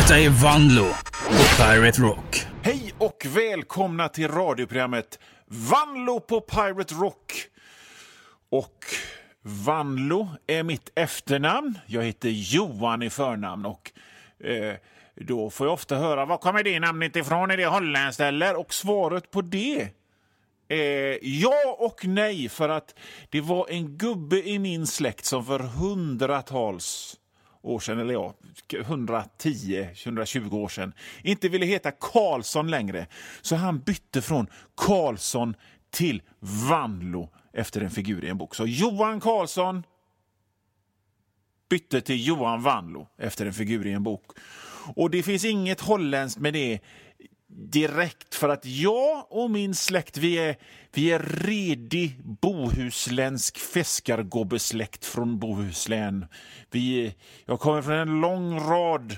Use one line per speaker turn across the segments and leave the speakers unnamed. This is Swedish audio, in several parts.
Detta är Vanlo på Pirate Rock.
Hej och välkomna till radioprogrammet Vanlo på Pirate Rock. Och Vanlo är mitt efternamn. Jag heter Johan i förnamn och då får jag ofta höra, var kommer det namnet ifrån? Är det holländskt eller? Och svaret på det ja och nej, för att det var en gubbe i min släkt som för hundratals år sedan, eller ja, 110-120 år sedan, inte ville heta Karlsson längre. Så han bytte från Karlsson till Vanlo efter en figur i en bok. Så Johan Karlsson bytte till Johan Vanlo efter en figur i en bok. Och det finns inget holländskt med det direkt, för att jag och min släkt, vi är redig bohuslänsk fiskargobbesläkt från Bohuslän. Jag kommer från en lång rad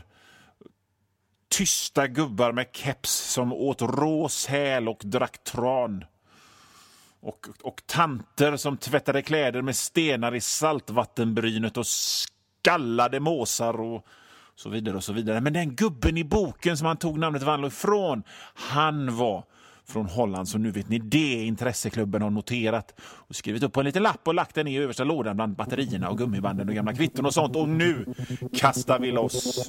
tysta gubbar med keps som åt råshäl och drack tran. Och tanter som tvättade kläder med stenar i saltvattenbrynet och skallade måsar och så vidare och så vidare. Men den gubben i boken som han tog namnet Vanlo ifrån, han var från Holland. Så nu vet ni det. Intresseklubben har noterat och skrivit upp på en liten lapp och lagt den i översta lådan bland batterierna och gummibanden och gamla kvitton och sånt. Och nu kastar vi loss.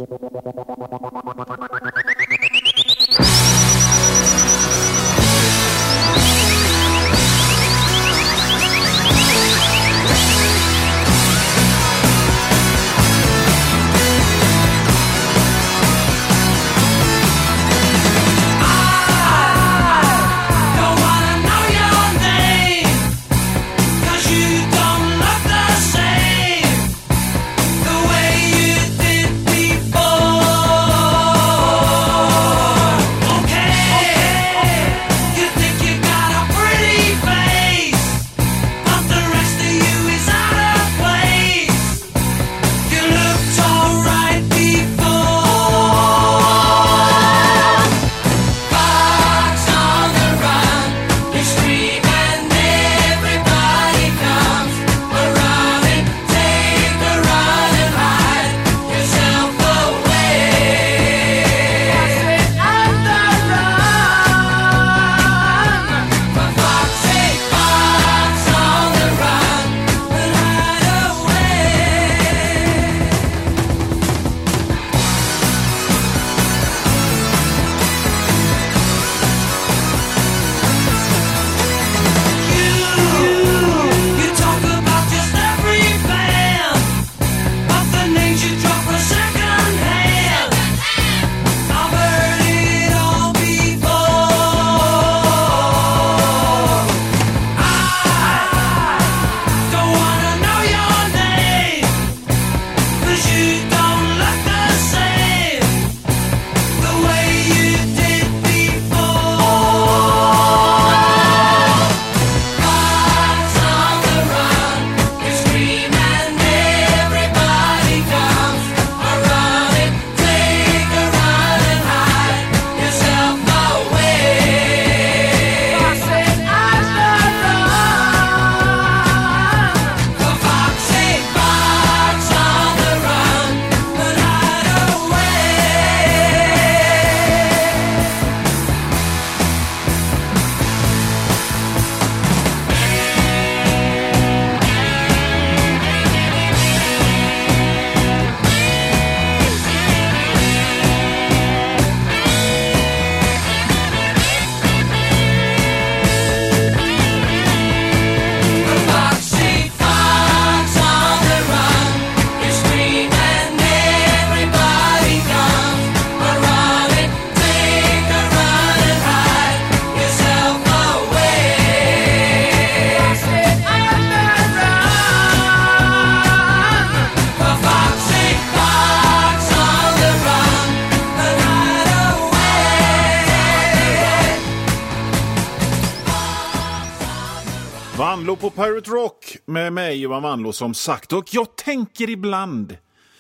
Vanlo på Pirate Rock med mig, Johan Vanlo, som sagt. Och jag tänker ibland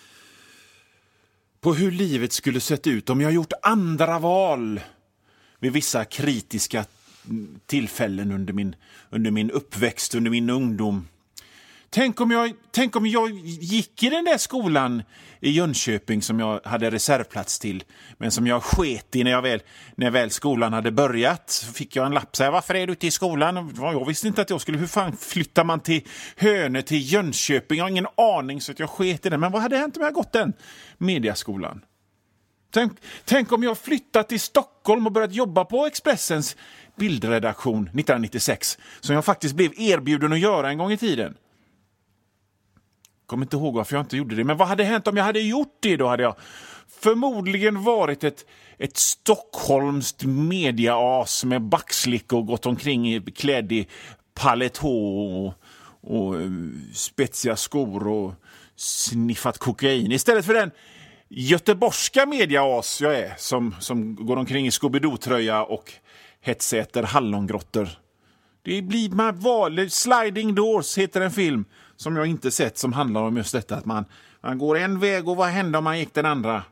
på hur livet skulle sett ut om jag gjort andra val vid vissa kritiska tillfällen under min uppväxt, under min ungdom. Tänk om jag gick i den där skolan i Jönköping som jag hade reservplats till, men som jag sket i när väl skolan hade börjat. Så fick jag en lapp, så här, varför är du ute i skolan? Jag visste inte att jag skulle, hur fan flyttar man till Hönö, till Jönköping? Jag har ingen aning, så att jag sket i det. Men vad hade hänt om jag gått den mediaskolan? Tänk om jag flyttat till Stockholm och börjat jobba på Expressens bildredaktion 1996, som jag faktiskt blev erbjuden att göra en gång i tiden. Kommer inte ihåg varför jag inte gjorde det. Men vad hade hänt om jag hade gjort det? Då hade jag förmodligen varit ett stockholmskt mediaas med backslick och gått omkring klädd i paletå och spetsiga skor och sniffat kokain. Istället för den göteborgska mediaas jag är, som går omkring i Scooby-Doo-tröja och hetsäter hallongrottor. Det blir man val. Sliding Doors heter en film som jag inte sett, som handlar om just detta att man går en väg och vad hände om man gick den andra.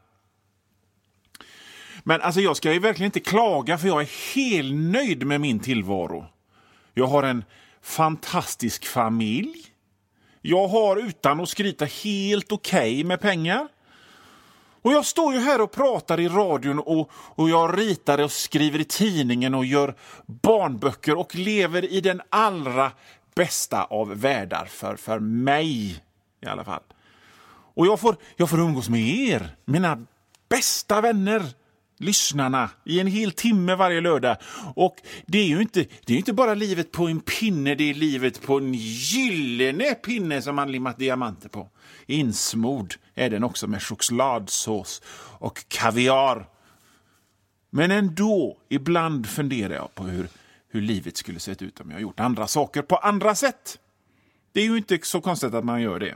Men alltså jag ska ju verkligen inte klaga, för jag är helt nöjd med min tillvaro. Jag har en fantastisk familj. Jag har, utan att skryta, helt okej med pengar. Och jag står ju här och pratar i radion och jag ritar och skriver i tidningen och gör barnböcker och lever i den allra bästa av världar för mig i alla fall. Och jag får umgås med er, mina bästa vänner, lyssnarna, i en hel timme varje lördag. Och det är ju inte bara livet på en pinne, det är livet på en gyllene pinne som man limmat diamanter på. Insmord är den också med chokladsås och kaviar. Men ändå, ibland funderar jag på hur livet skulle sett ut om jag gjort andra saker på andra sätt. Det är ju inte så konstigt att man gör det.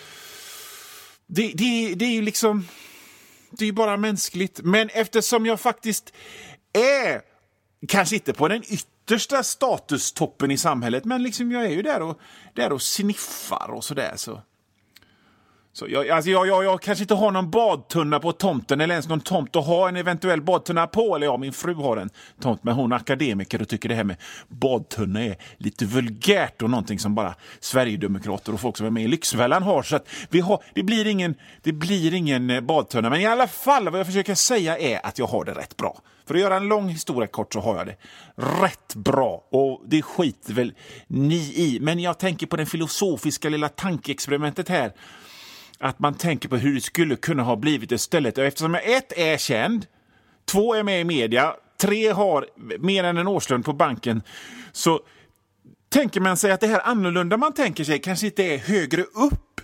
Det är ju liksom, det är bara mänskligt. Men eftersom jag faktiskt är, kanske inte på den yttersta statustoppen i samhället, men liksom jag är ju där och sniffar och sådär, så jag kanske inte har någon badtunna på tomten, eller ens någon tomt att ha en eventuell badtunna på. Eller min fru har en tomt, men hon är akademiker och tycker det här med badtunna är lite vulgärt och någonting som bara Sverigedemokrater och folk som är med i Lyxfällan har. Så att det blir ingen badtunna. Men i alla fall, vad jag försöker säga är att jag har det rätt bra. För att göra en lång historia kort så har jag det rätt bra. Och det skiter väl ni i. Men jag tänker på den filosofiska lilla tankeexperimentet här. Att man tänker på hur det skulle kunna ha blivit istället. Eftersom jag 1 är känd, 2 är med i media, 3 har mer än en årslön på banken, så tänker man sig att det här annorlunda man tänker sig kanske inte är högre upp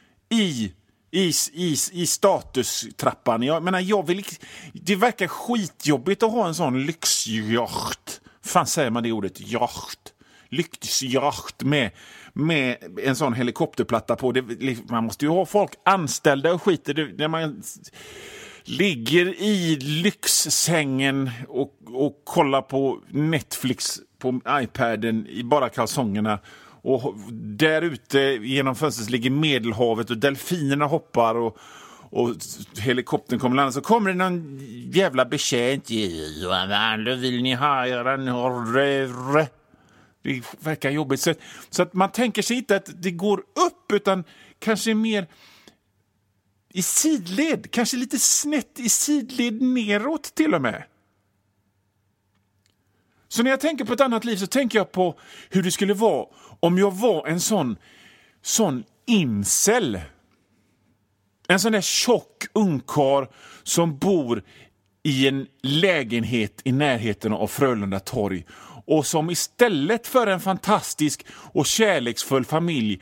i statustrappan. Jag menar, det verkar skitjobbigt att ha en sån lyxjacht. Fan säger man det ordet? Jacht. Lyxjacht med en sån helikopterplatta på. Man måste ju ha folk anställda och skiter. När man ligger i lyxsängen och kollar på Netflix på iPaden i bara kalsongerna, och där ute genom fönstret ligger Medelhavet och delfinerna hoppar och helikoptern kommer landa, så kommer det någon jävla betjänt. Vill ni ha er? Det verkar jobbigt. Så att man tänker sig inte att det går upp, utan kanske mer i sidled. Kanske lite snett i sidled neråt till och med. Så när jag tänker på ett annat liv så tänker jag på hur det skulle vara om jag var en sån incel. En sån där tjock ungkar som bor i en lägenhet i närheten av Frölunda torg, och som istället för en fantastisk och kärleksfull familj,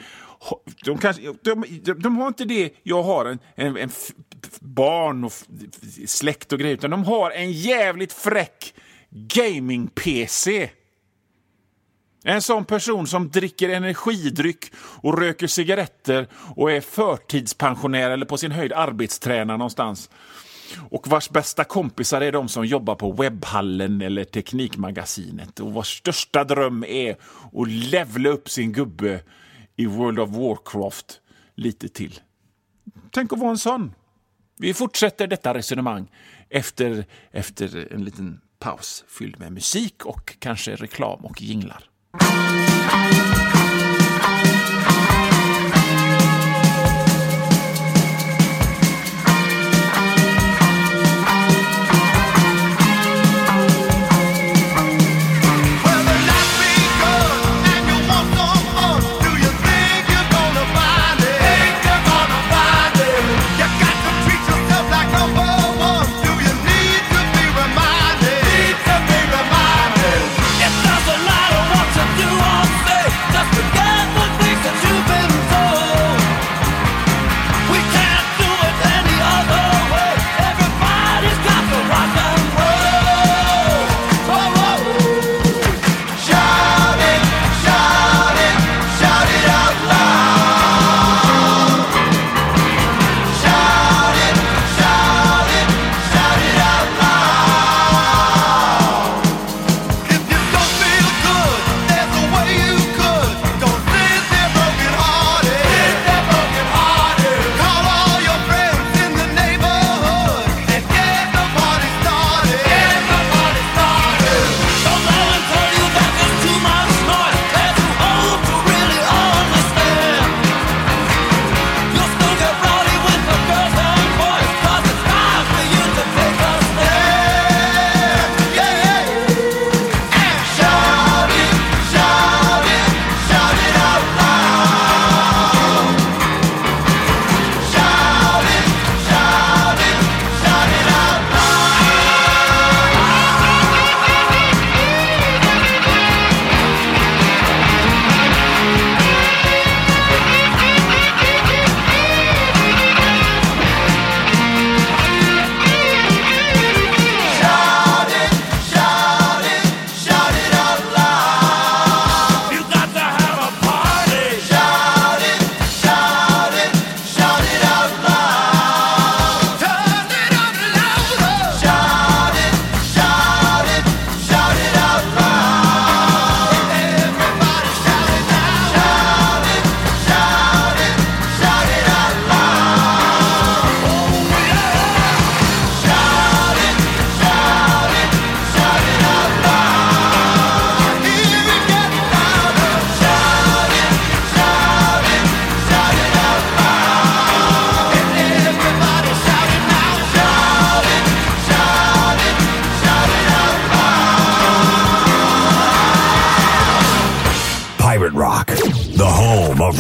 de har inte det jag har, en barn och släkt och grejer, utan de har en jävligt fräck gaming-PC. En sån person som dricker energidryck och röker cigaretter och är förtidspensionär eller på sin höjd arbetstränar någonstans. Och vars bästa kompisar är de som jobbar på Webbhallen eller Teknikmagasinet, och vars största dröm är att levla upp sin gubbe i World of Warcraft lite till. Tänk att vara en sån. Vi fortsätter detta resonemang efter en liten paus fylld med musik och kanske reklam och jinglar.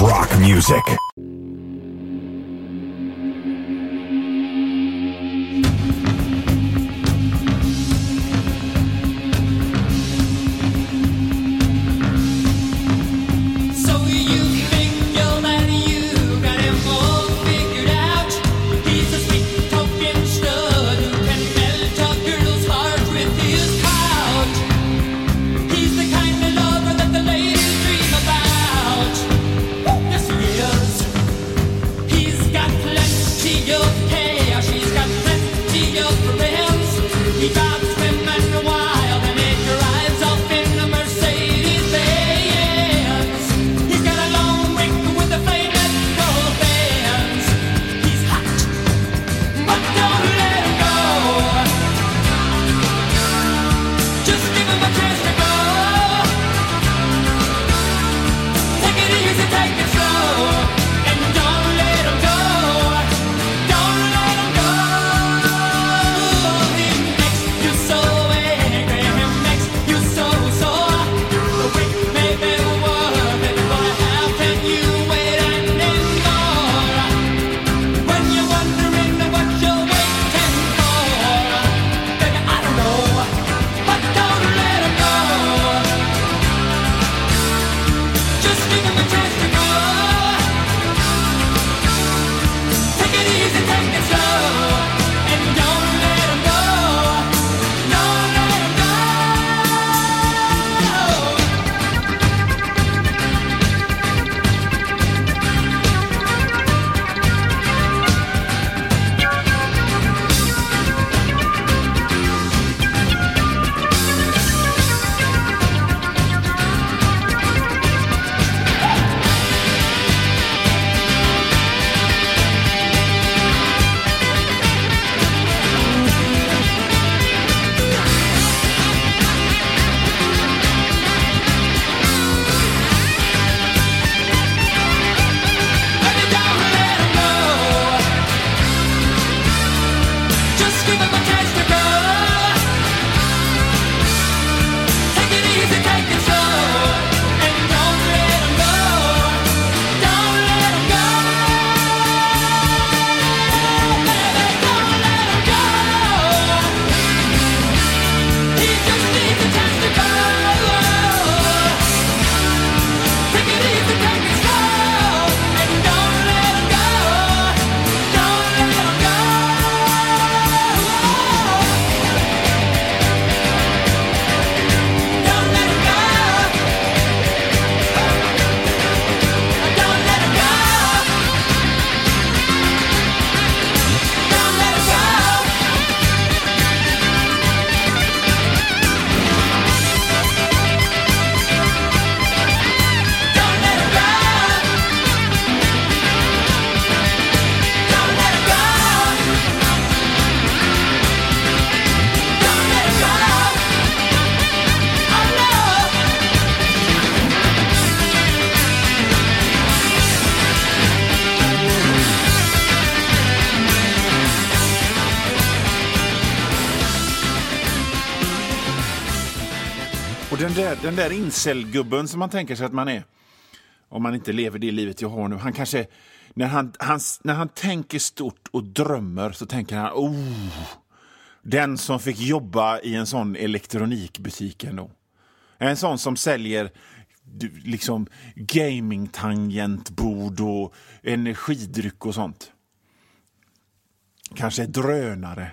rock music.
Och den där incelgubben som man tänker sig att man är, om man inte lever det livet jag har nu, han kanske, när han tänker stort och drömmer så tänker han, den som fick jobba i en sån elektronikbutik ändå. En sån som säljer liksom gaming-tangentbord och energidryck och sånt. Kanske drönare.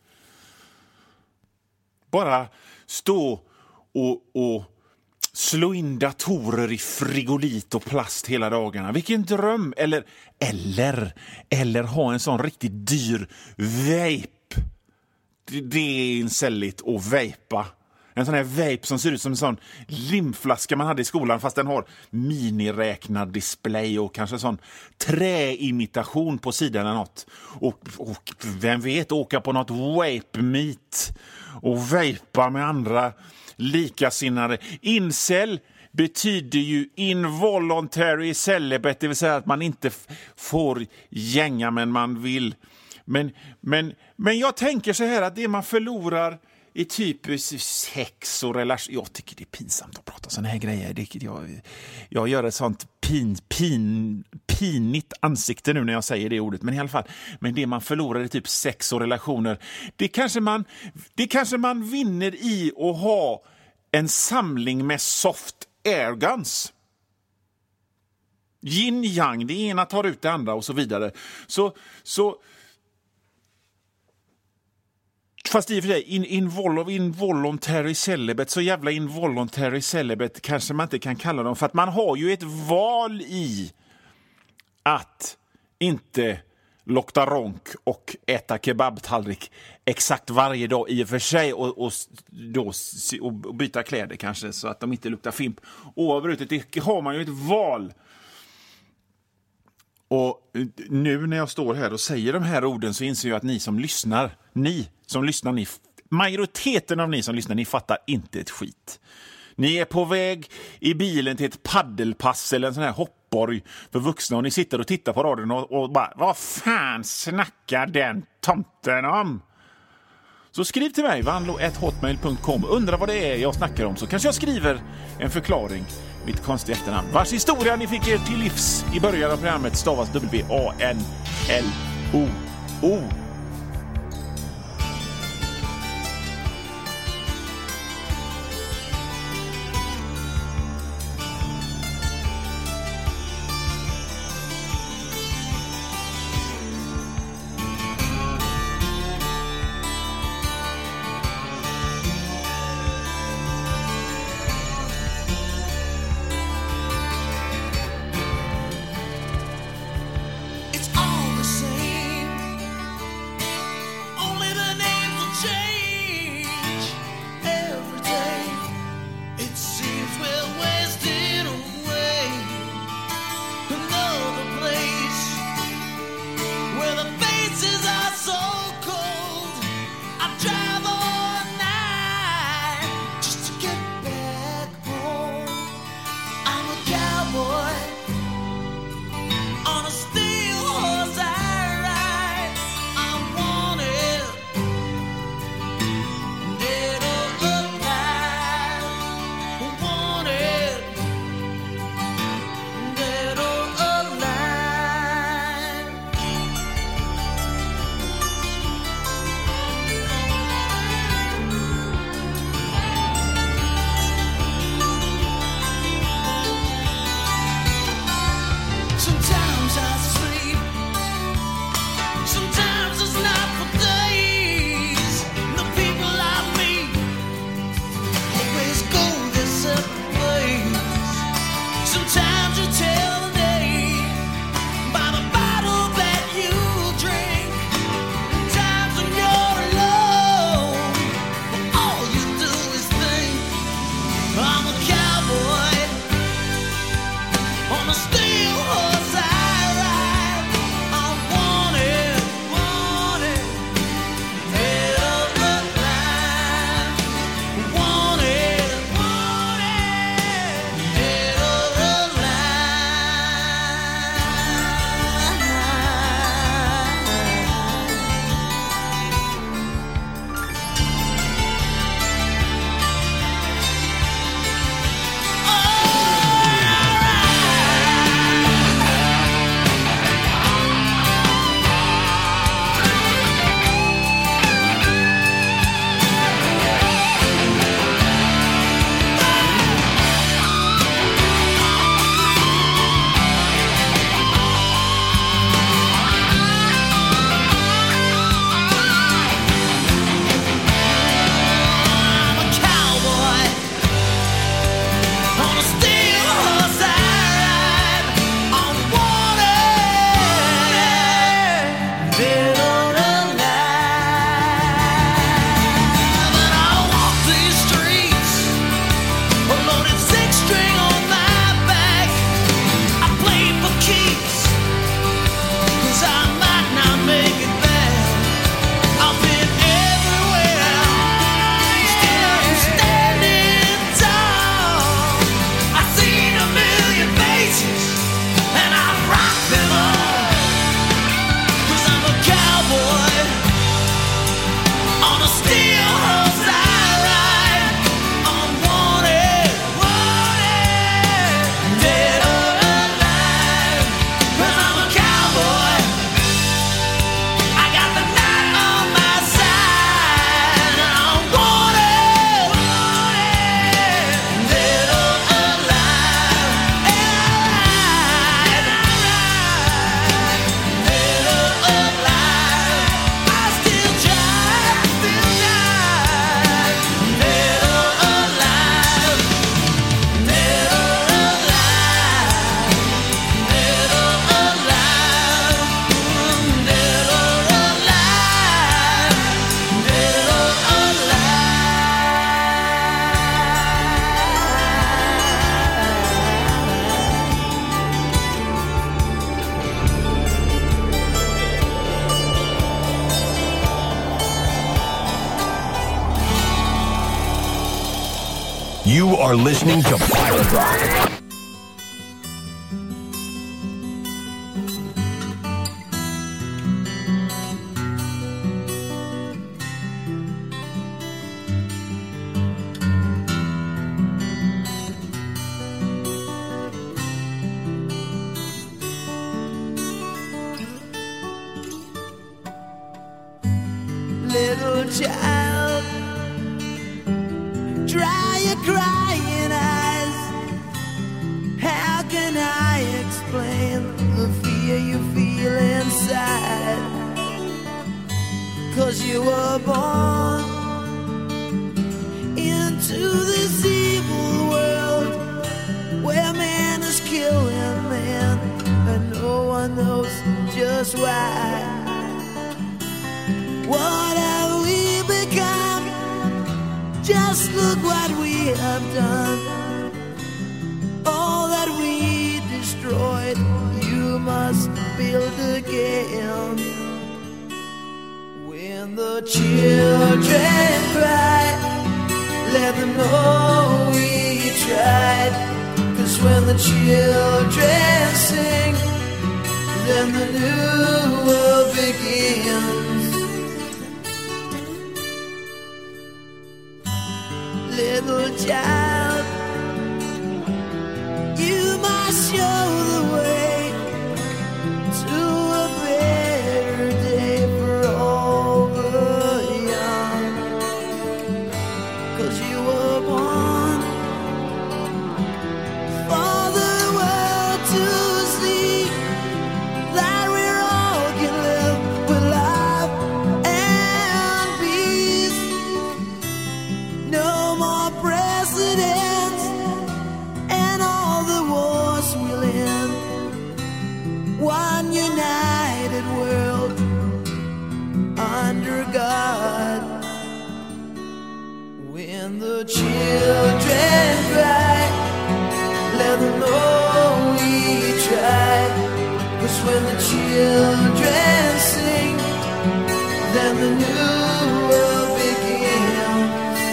Bara stå och slå in datorer i frigolit och plast hela dagarna. Vilken dröm! Eller ha en sån riktigt dyr vape. Det är insälligt att vejpa. En sån här vape som ser ut som en sån limflaska man hade i skolan, fast den har miniräknad display och kanske sån träimitation på sidan eller något. Och vem vet, åka på något vape meet och vejpa med andra likasinnade. Incel betyder ju involuntary celibate, det vill säga att man inte får gänga men man vill. Men jag tänker så här att det man förlorar i typ sex och relation. Jag tycker det är pinsamt att prata såna här grejer. Jag gör ett sånt pinigt ansikte nu när jag säger det ordet. Men i alla fall, men det man förlorar i typ sex och relationer, det kanske man vinner i att ha en samling med soft airguns. Yin yang, det ena tar ut det andra och så vidare. Så fast i och för sig, involuntary celibate, så jävla involuntary celibate kanske man inte kan kalla dem, för att man har ju ett val i att inte lukta ronk och äta kebabtallrik exakt varje dag i och för sig, och byta kläder kanske så att de inte luktar fimp oavbrutet. Det har man ju ett val. Och nu när jag står här och säger de här orden så inser jag att ni som lyssnar, majoriteten av ni som lyssnar, ni fattar inte ett skit. Ni är på väg i bilen till ett paddelpass eller en sån här hoppborg för vuxna, och ni sitter och tittar på radion och bara, vad fan snackar den tomten om? Så skriv till mig, vanlo@hotmail.com. Undra vad det är jag snackar om, så kanske jag skriver en förklaring. Mitt konstiga efternamn, vars historia ni fick er till livs i början av programmet, stavas WANLO.
I'm a cowboy on a steel horse. You are listening to Pirate Rock.
Little child, dry your crying eyes. How can I explain the fear you feel inside? 'Cause you were born into this evil world where man is killing man and no one knows just why. What have we become? Just look what we have done. All that we destroyed, you must build again. When the children cry, let them know we tried. 'Cause when the children sing, then the new world begins. Little child, you must show the way to a better day for all the young. 'Cause you were born for the world to see that we all can live with love and peace. No more presidents and all the wars will end. One united world under God. When the children cry, let them know we tried. 'Cause when the children sing, then the new world begins.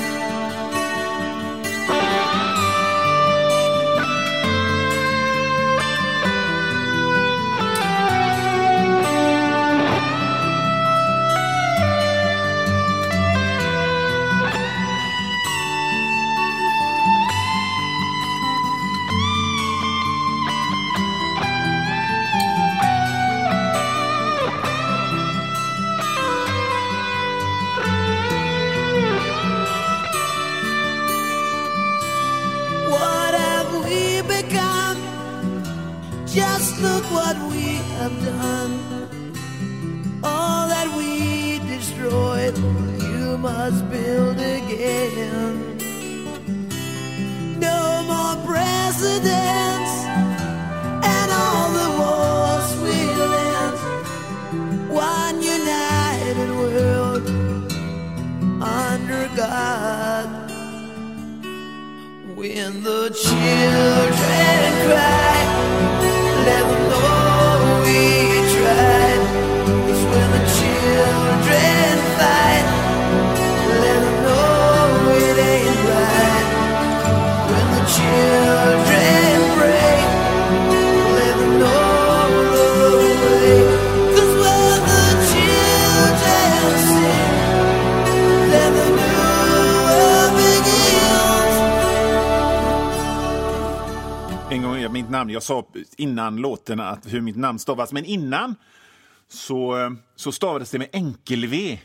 What have we become? Just look what we have done. All that we destroyed, you must build again. No more presidents and all the wars will end. One united world under God. When the children cry, let them know we tried. 'Cause when the children fight, let them know it ain't right. When the children pray, let them know the way. 'Cause when the children sing, let them know it begins.
En gång är mitt namn. Jag sa innan låten att hur mitt namn stavas. Men innan så stavades det med enkel-V.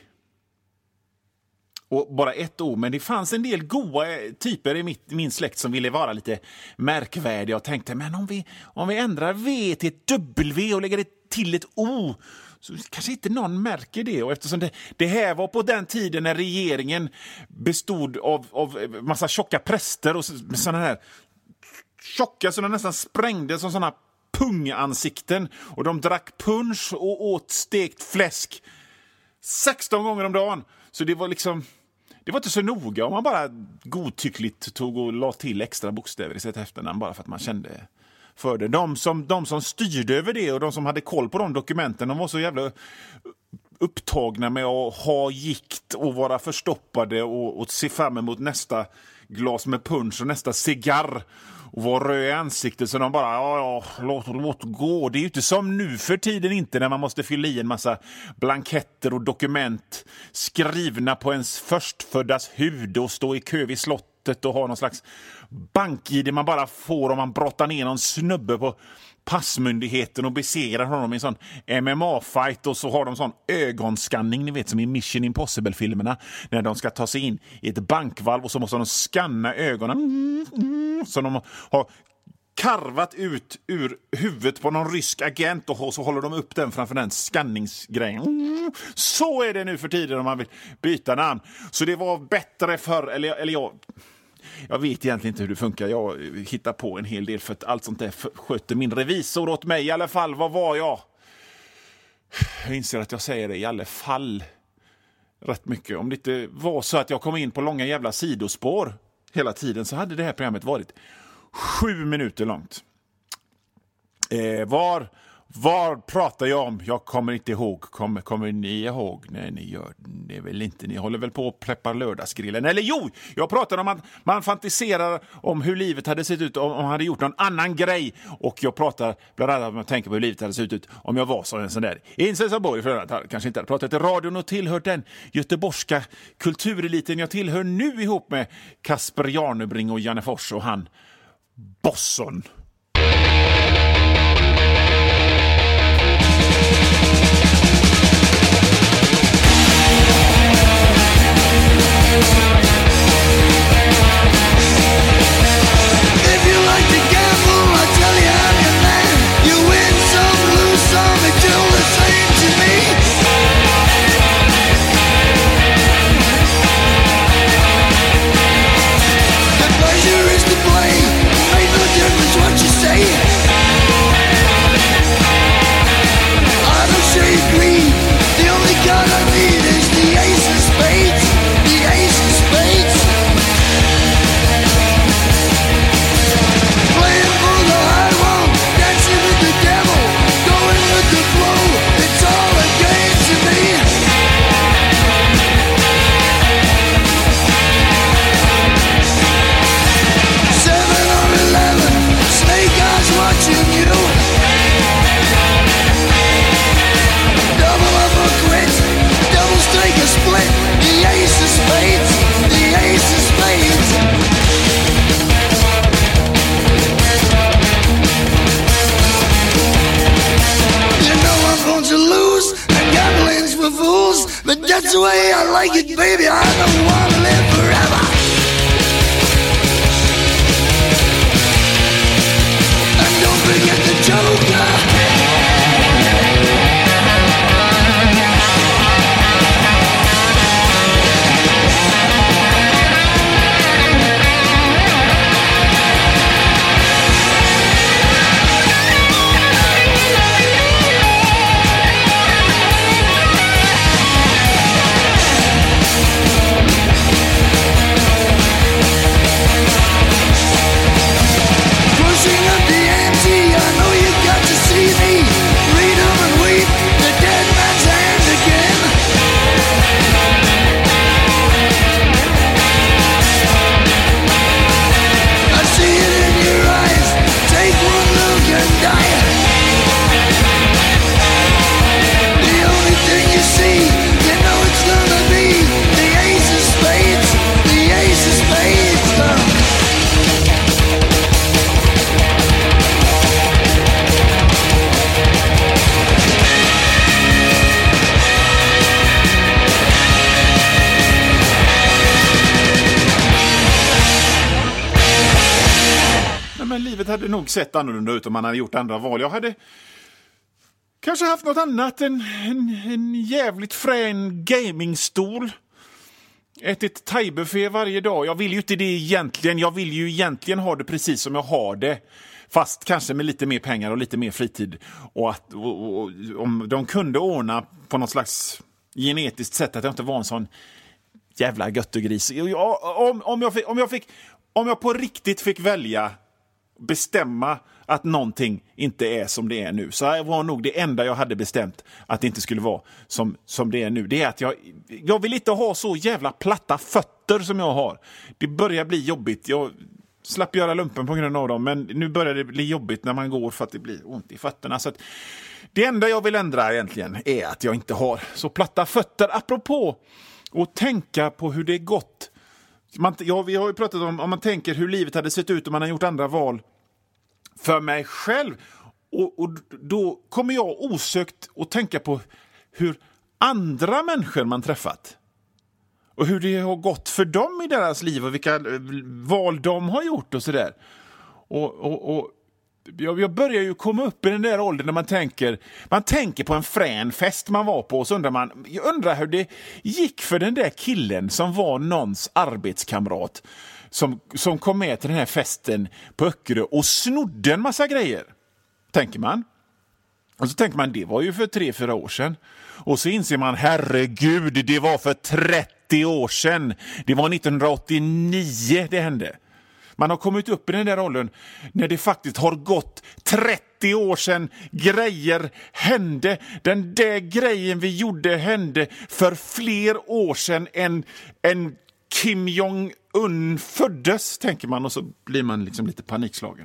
Och bara ett ord. Men det fanns en del goda typer i min släkt som ville vara lite märkvärdiga. Jag tänkte, men om vi ändrar V till ett W och lägger det till ett O, så kanske inte någon märker det. Och eftersom det här var på den tiden när regeringen bestod av massa tjocka präster och sådana här tjocka så de nästan sprängde som sådana pungansikten. Och de drack punsch och åt stekt fläsk 16 gånger om dagen. Så det var liksom, det var inte så noga om man bara godtyckligt tog och la till extra bokstäver i sitt efternamn bara för att man kände för det. De som styrde över det och de som hade koll på de dokumenten, de var så jävla upptagna med att ha gikt och vara förstoppade och se fram emot nästa glas med punsch och nästa cigarr och var röd i ansiktet, så de bara låt gå. Det är ju inte som nu för tiden, inte när man måste fylla i en massa blanketter och dokument skrivna på ens förstföddas hud och stå i kö vid slottet och ha någon slags bank-ID man bara får om man brottar ner någon snubbe på passmyndigheten och besegrar honom i en sån MMA-fight, och så har de sån ögonskanning, ni vet, som i Mission Impossible-filmerna, när de ska ta sig in i ett bankvalv och så måste de skanna ögonen som de har karvat ut ur huvudet på någon rysk agent, och så håller de upp den framför den skanningsgrejen. Så är det nu för tiden om man vill byta namn. Så det var bättre förr, eller jag vet egentligen inte hur det funkar. Jag hittar på en hel del, för att allt sånt där sköter min revisor åt mig. I alla fall, vad var jag? Jag inser att jag säger det i alla fall rätt mycket. Om det inte var så att jag kom in på långa jävla sidospår hela tiden, så hade det här programmet varit 7 minuter långt. Var pratar jag om? Jag kommer inte ihåg. Kommer ni ihåg? Nej, ni gör det väl inte. Ni håller väl på att preppa lördagsgrillen. Eller jo, jag pratar om att man fantiserar om hur livet hade sett ut om man hade gjort någon annan grej. Och jag pratar bland annat om att tänka på hur livet hade sett ut om jag var så en sån där Insessaborg, för att kanske inte hade pratat i radion och tillhört den göteborgska kultureliten jag tillhör nu, ihop med Kasper Jarnebring och Janne Fors och han Bosson.
If you like to gamble, I tell you I'm your man. You win some, lose some, it's all the same to me. The pleasure is to play, make no difference what you say. I don't share your greed, the only card I need is the ace of spades, the ace of spades. Playing for the high road, dancing with the devil, going with the flow, it's all a game to me. 7 or 11, snake eyes watching you. Double up or quit, double strike or split, the ace of spades, the ace of spades. You know I'm going to lose, and gambling's for fools, but that's the way I like it, baby. I don't want to live forever. And don't forget the Joker. Pushing up the ante, I know you got to see me. Read 'em and weep, the dead man's hand again. I see it in your eyes, take one look and die. The only thing you see, you know it's gonna be the ace of spades, the ace of spades.
Men livet hade nog sett annorlunda ut om man hade gjort andra val. Jag hade kanske haft något annat än en jävligt frän gamingstol. Ätit thaibuffé varje dag. Jag vill ju inte det egentligen. Jag vill ju egentligen ha det precis som jag har det. Fast kanske med lite mer pengar och lite mer fritid. Och om de kunde ordna på något slags genetiskt sätt att jag inte var en sån jävla göttegris. Om jag på riktigt fick välja bestämma att någonting inte är som det är nu. Så det var nog det enda jag hade bestämt att det inte skulle vara som det är nu. Det är att jag vill inte ha så jävla platta fötter som jag har. Det börjar bli jobbigt. Jag slapp göra lumpen på grund av dem, men nu börjar det bli jobbigt när man går för att det blir ont i fötterna. Så att det enda jag vill ändra egentligen är att jag inte har så platta fötter. Apropå att tänka på hur det är gått. Vi har ju pratat om man tänker hur livet hade sett ut om man har gjort andra val för mig själv. Och då kommer jag osökt att tänka på hur andra människor man träffat och hur det har gått för dem i deras liv och vilka val de har gjort och sådär. Och jag börjar ju komma upp i den där åldern när man tänker på en frän fest man var på, och så jag undrar hur det gick för den där killen som var någons arbetskamrat som kom med till den här festen på Öckerö och snodde en massa grejer, tänker man. Och så tänker man, det var ju för 3-4 år sedan. Och så inser man, herregud, det var för 30 år sedan. Det var 1989 det hände. Man har kommit upp i den där rollen när det faktiskt har gått 30 år sedan grejer hände. Den där grejen vi gjorde hände för fler år sedan än Kim Jong-un föddes, tänker man. Och så blir man liksom lite panikslagen.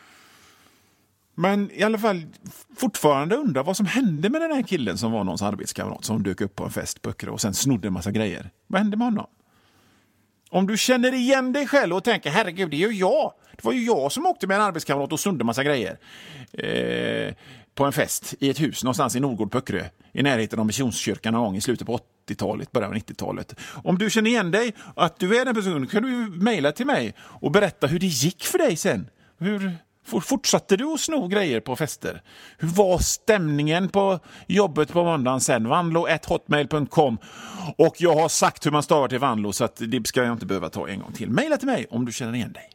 Men i alla fall fortfarande undrar vad som hände med den här killen som var någons arbetskamrat som dök upp på en fest på Öckerö och sen snodde en massa grejer. Vad hände med honom? Om du känner igen dig själv och tänker, herregud, det är ju jag. Det var ju jag som åkte med en arbetskamrat och snodde en massa grejer på en fest i ett hus någonstans i Nordgård på Öckerö, i närheten av Missionskyrkan någon gång i slutet på 80-talet, början av 90-talet. Om du känner igen dig att du är den personen, kan du mejla till mig och berätta hur det gick för dig sen. Hur fortsatte du att sno grejer på fester? Hur var stämningen på jobbet på måndagen sen? vanlo@hotmail.com. Och jag har sagt hur man stavar till Vanlo, så att det ska jag inte behöva ta en gång till. Mejla till mig om du känner igen dig.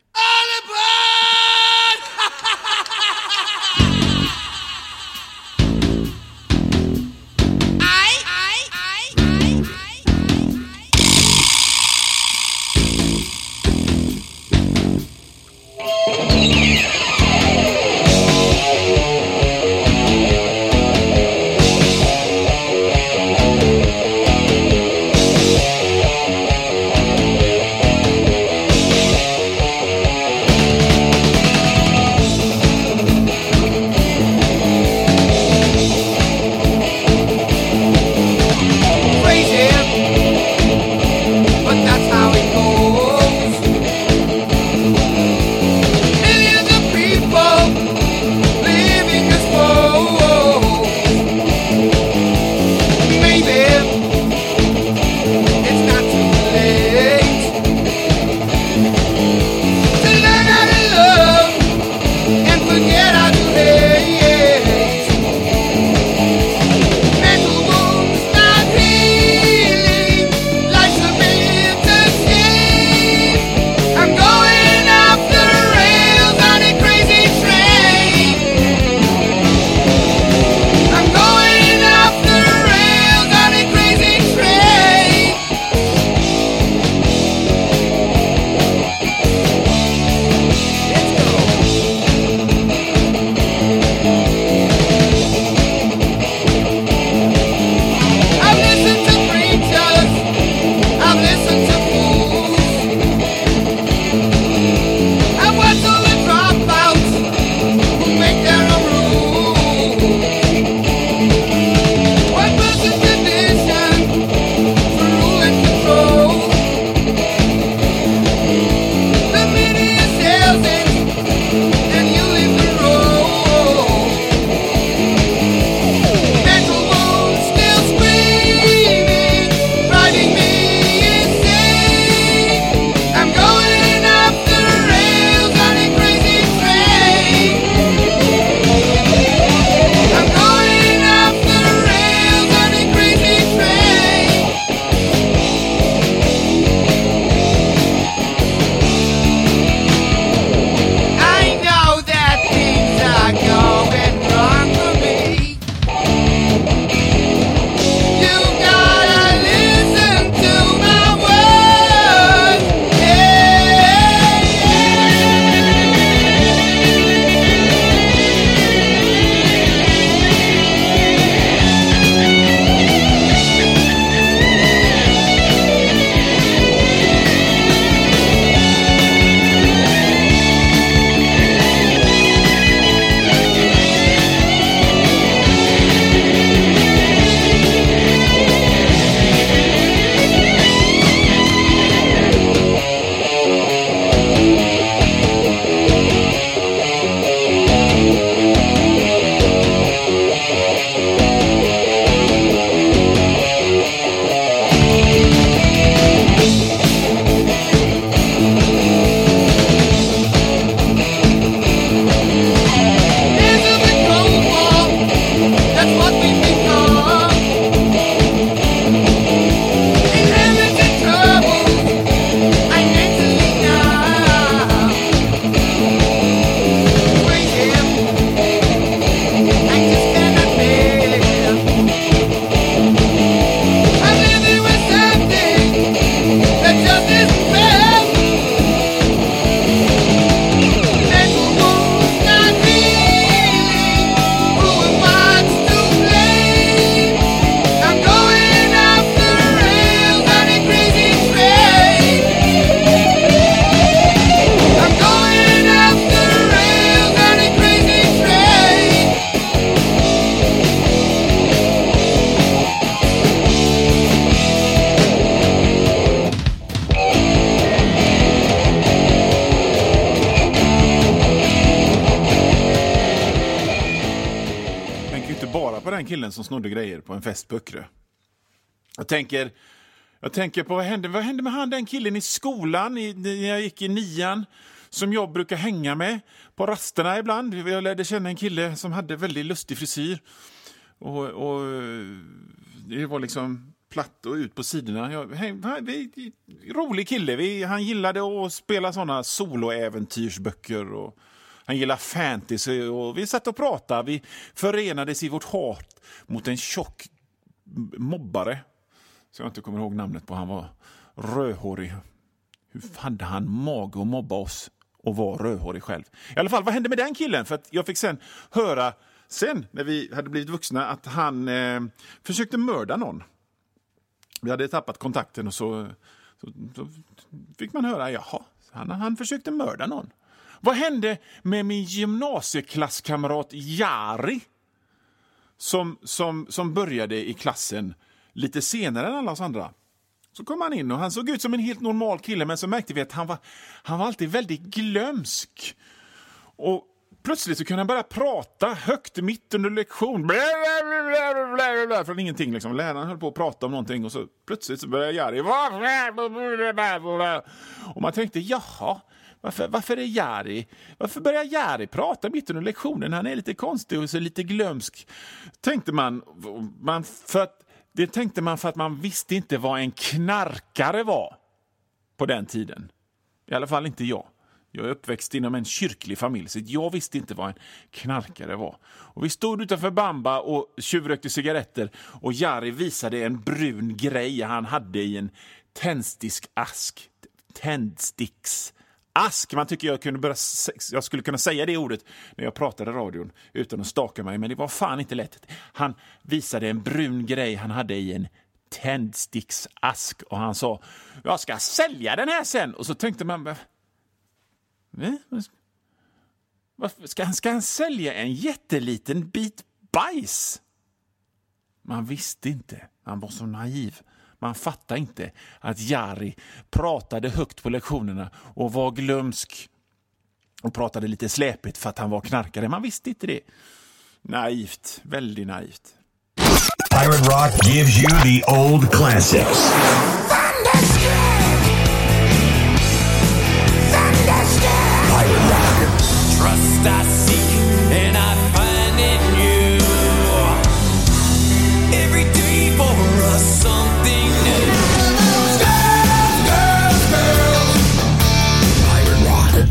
tänker inte bara på den killen som snodde grejer på en fest på Öckerö. Jag tänker på vad hände med han, den killen i skolan när jag gick i 9:an som jag brukar hänga med på rasterna ibland. Jag lärde känna en kille som hade väldigt lustig frisyr och det var liksom platt och ut på sidorna. Rolig kille. Han gillade att spela såna soloäventyrsböcker och han gillade fantasy och vi satt och pratade. Vi förenades i vårt hat mot en tjock mobbare. Så jag inte kommer ihåg namnet på. Han var rödhårig. Hur hade han mag att mobba oss och var rödhårig själv? I alla fall, vad hände med den killen? För att jag fick sen höra, när vi hade blivit vuxna, att han försökte mörda någon. Vi hade tappat kontakten och så fick man höra, jaha, han försökte mörda någon. Vad hände med min gymnasieklasskamrat Jari som började i klassen lite senare än alla oss andra? Så kom han in och han såg ut som en helt normal kille, men så märkte vi att han var alltid väldigt glömsk. Och plötsligt så kunde han börja prata högt mitt under lektion. Från ingenting liksom. Läraren höll på att prata om någonting och så plötsligt så började Jari. Och man tänkte, jaha, varför är Jari? Varför börjar Jari prata mitt under lektionen? Han är lite konstig och så lite glömsk. Tänkte man för att man visste inte vad en knarkare var på den tiden. I alla fall inte jag. Jag är uppväxt inom en kyrklig familj så jag visste inte vad en knarkare var. Och vi stod utanför Bamba och tjuvrökte cigaretter och Jari visade en brun grej han hade i en tändsticksask. Ask, man tycker jag skulle kunna säga det ordet när jag pratade i radion utan att staka mig, men det var fan inte lätt. Han visade en brun grej han hade i en tändsticksask och han sa, jag ska sälja den här sen. Och så tänkte man, ska han sälja en jätteliten bit bajs? Man visste inte, man var så naiv. Man fattade inte att Jari pratade högt på lektionerna och var glömsk och pratade lite släpigt för att han var knarkare. Man visste inte det. Naivt, väldigt naivt.
Pirate Rock gives you the old classics. Pirate Rock.
Trust I seek and I find in you. Every day for us something new. Girls,
Pirate Rock.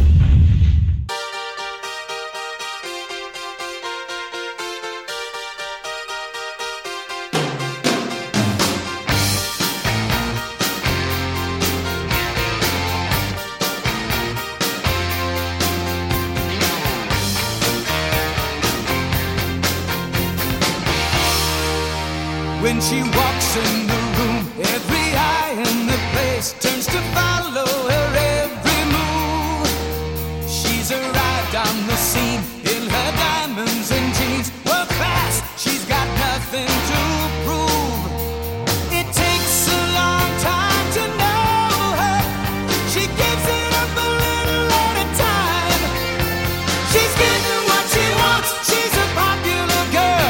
When she walks in the room, every eye in the place turns to follow her every move. She's arrived on the scene in her diamonds and jeans. Well, fast, she's got nothing to prove. It takes a long time to know her. She gives it up a little at a time. She's getting what she wants. She's a popular girl.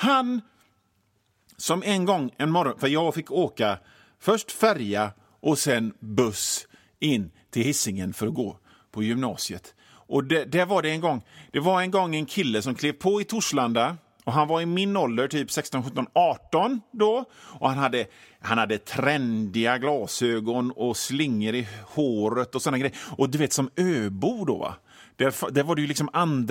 Han som en morgon, för jag fick åka först färja och sen buss in till Hisingen för att gå på gymnasiet. Och det var en gång en kille som klev på i Torslanda, och han var i min ålder, typ 16, 17, 18 då, och han hade trendiga glasögon och slingor i håret och såna grejer. Och du vet, som öbo då, va? Det var det ju liksom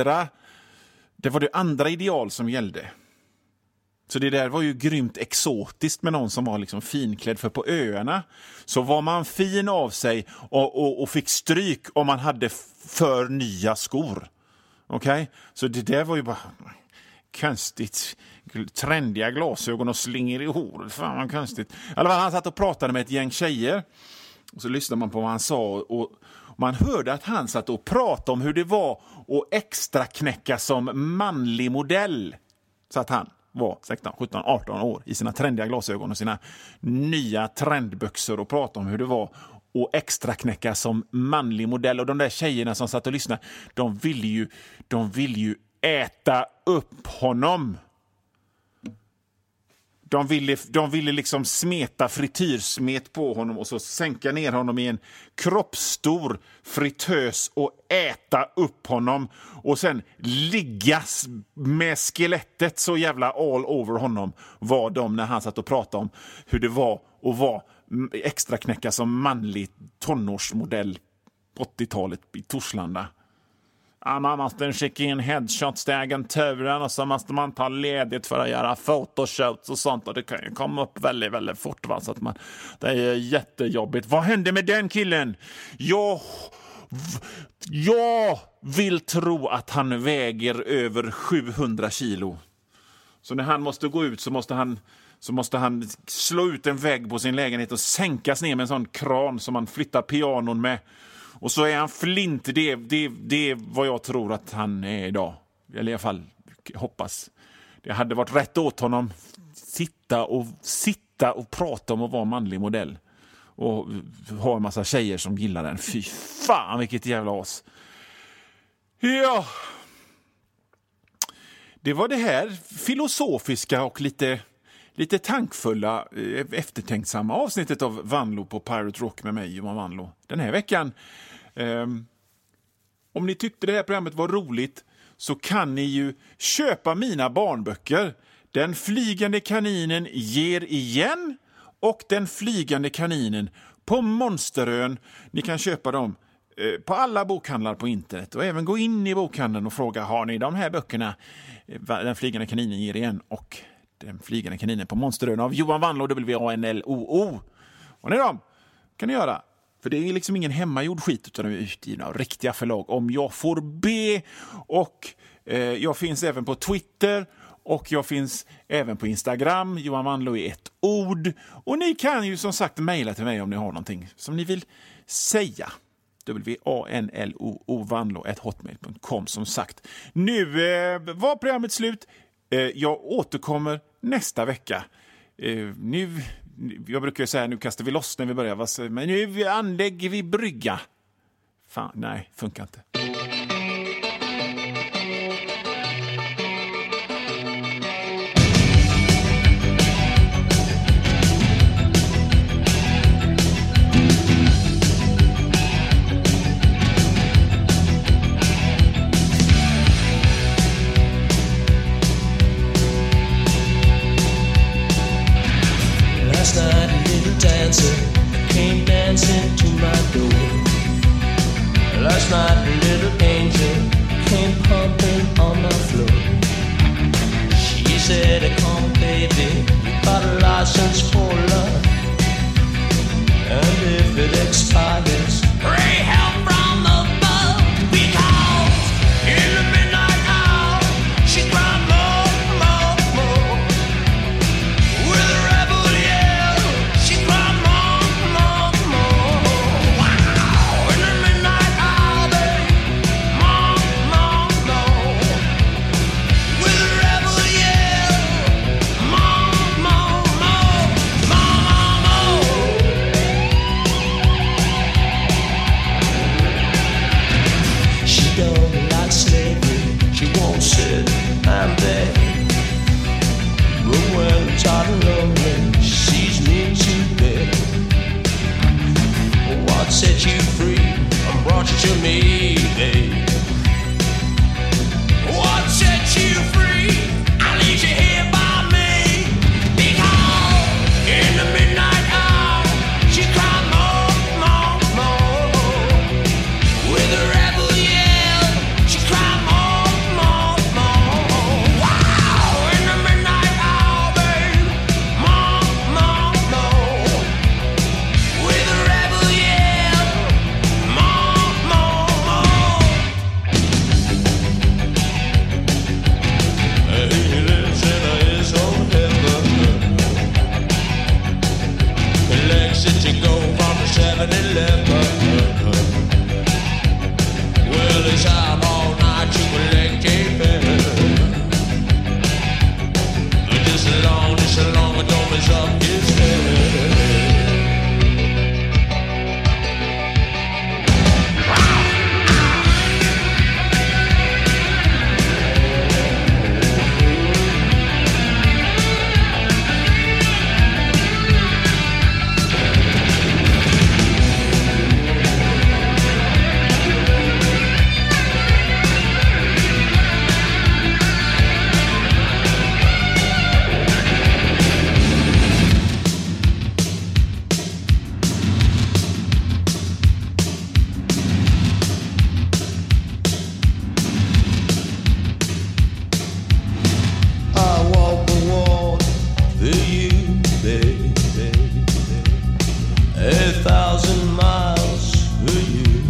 andra ideal som gällde. Så det där var ju grymt exotiskt med någon som var liksom finklädd, för på öarna så var man fin av sig och fick stryk om man hade för nya skor. Okej? Så det där var ju bara konstigt. Trendiga glasögon och slingor i håret. Fan vad konstigt. Eller han satt och pratade med ett gäng tjejer, och så lyssnade man på vad han sa, och man hörde att han satt och pratade om hur det var att extra knäcka som manlig modell. Så att han var 16, 17, 18 år i sina trendiga glasögon och sina nya trendbyxor och pratade om hur det var att extra knäcka som manlig modell. Och de där tjejerna som satt och lyssnade, de vill ju äta upp honom. De ville liksom smeta frityrsmet på honom och så sänka ner honom i en kroppsstor fritös och äta upp honom och sen liggas med skelettet så jävla all over honom, var de när han satt och pratade om hur det var att vara extra knäcka som manlig tonårsmodell på 80-talet i Torslanda. Man måste skicka in headshots till agenturen och så måste man ta ledigt för att göra photoshoots och sånt, och det kan ju komma upp väldigt, väldigt fort, va? Så att det är jättejobbigt. Vad hände med den killen? Jag vill tro att han väger över 700 kilo. Så när han måste gå ut så måste han slå ut en vägg på sin lägenhet och sänkas ner med en sån kran som man flyttar pianon med. Och så är han flint. Det är vad jag tror att han är idag. Eller i alla fall hoppas. Det hade varit rätt åt honom. Sitta och prata om att vara manlig modell. Och ha en massa tjejer som gillar den. Fy fan, vilket jävla as. Ja. Det var det här filosofiska och lite tankfulla, eftertänksamma avsnittet av Vanlo på Pirate Rock med mig, Johan Vanlo. Den här veckan. Om ni tyckte det här programmet var roligt så kan ni ju köpa mina barnböcker. Den flygande kaninen ger igen och Den flygande kaninen på Monsterön. Ni kan köpa dem på alla bokhandlar på internet och även gå in i bokhandeln och fråga: har ni de här böckerna? Den flygande kaninen ger igen och Den flygande kaninen på Monsterön av Johan Vanlo, WANLOO. Och ni dem kan ni göra. För det är liksom ingen hemmagjord skit, utan de är utgivna av riktiga förlag, om jag får be. Och jag finns även på Twitter och jag finns även på Instagram. Johan Vanlo är ett ord. Och ni kan ju som sagt mejla till mig om ni har någonting som ni vill säga. WANLOO@hotmail.com som sagt. Nu var programmet slut. Jag återkommer nästa vecka. Jag brukar säga nu kastar vi loss när vi börjar. Men nu anlägger vi brygga. Fan, nej, funkar inte.
Last night a little dancer came dancing to my door. Last night a little angel came pumping on my floor. She said, come baby, you got a license for love, and if it expires, pray help from above, because in the midnight hour she cried more, more, more. With a rebel yell, she cried more, more, more. Wow, in the midnight hour, babe, more, more, more. With a rebel yell, more, more, more. to me, babe. What sets you free? I leave you here by me. Because in the midnight hour, she cried more, more, more. With a rebel yell, she cried more, more, more. Wow! In the midnight hour, babe, more, more, more. With a rebel yell, more, more, more. He lives in his own heaven. He likes it to go from the 7-Eleven. Well, he's out all night to collect a fare. Just as long as don't mess up his head. I walk the walk for you, baby. 1,000 miles for you.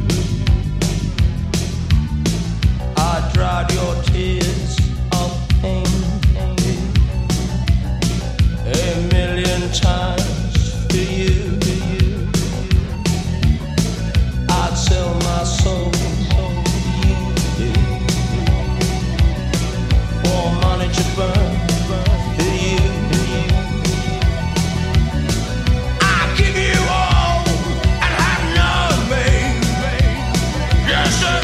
I dried your tears of pain 1,000,000 times for you. I'd sell my soul for you, for money to burn for you. I give you all and have none, babe. Just to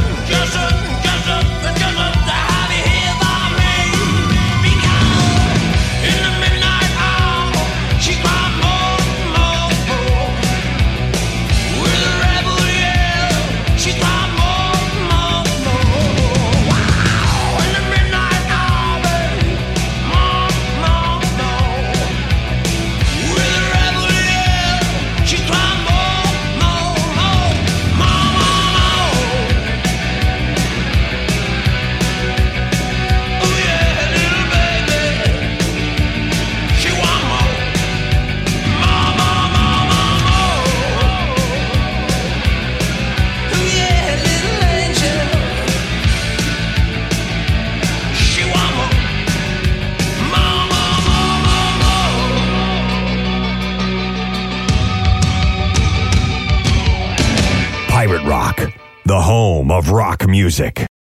have you here by me. Because in the midnight hour, she cried more, more, more. With a rebel yell, she cried more, more, more. Wow! In the midnight hour, babe, more, more, more. With a rebel yell, she cried more, more, more, more, more. Oh yeah, little baby, she want more, more, more, more, more, more. Oh yeah, little angel, she want more, more, more, more, more, more.
Pirate Rock, the home of rock music.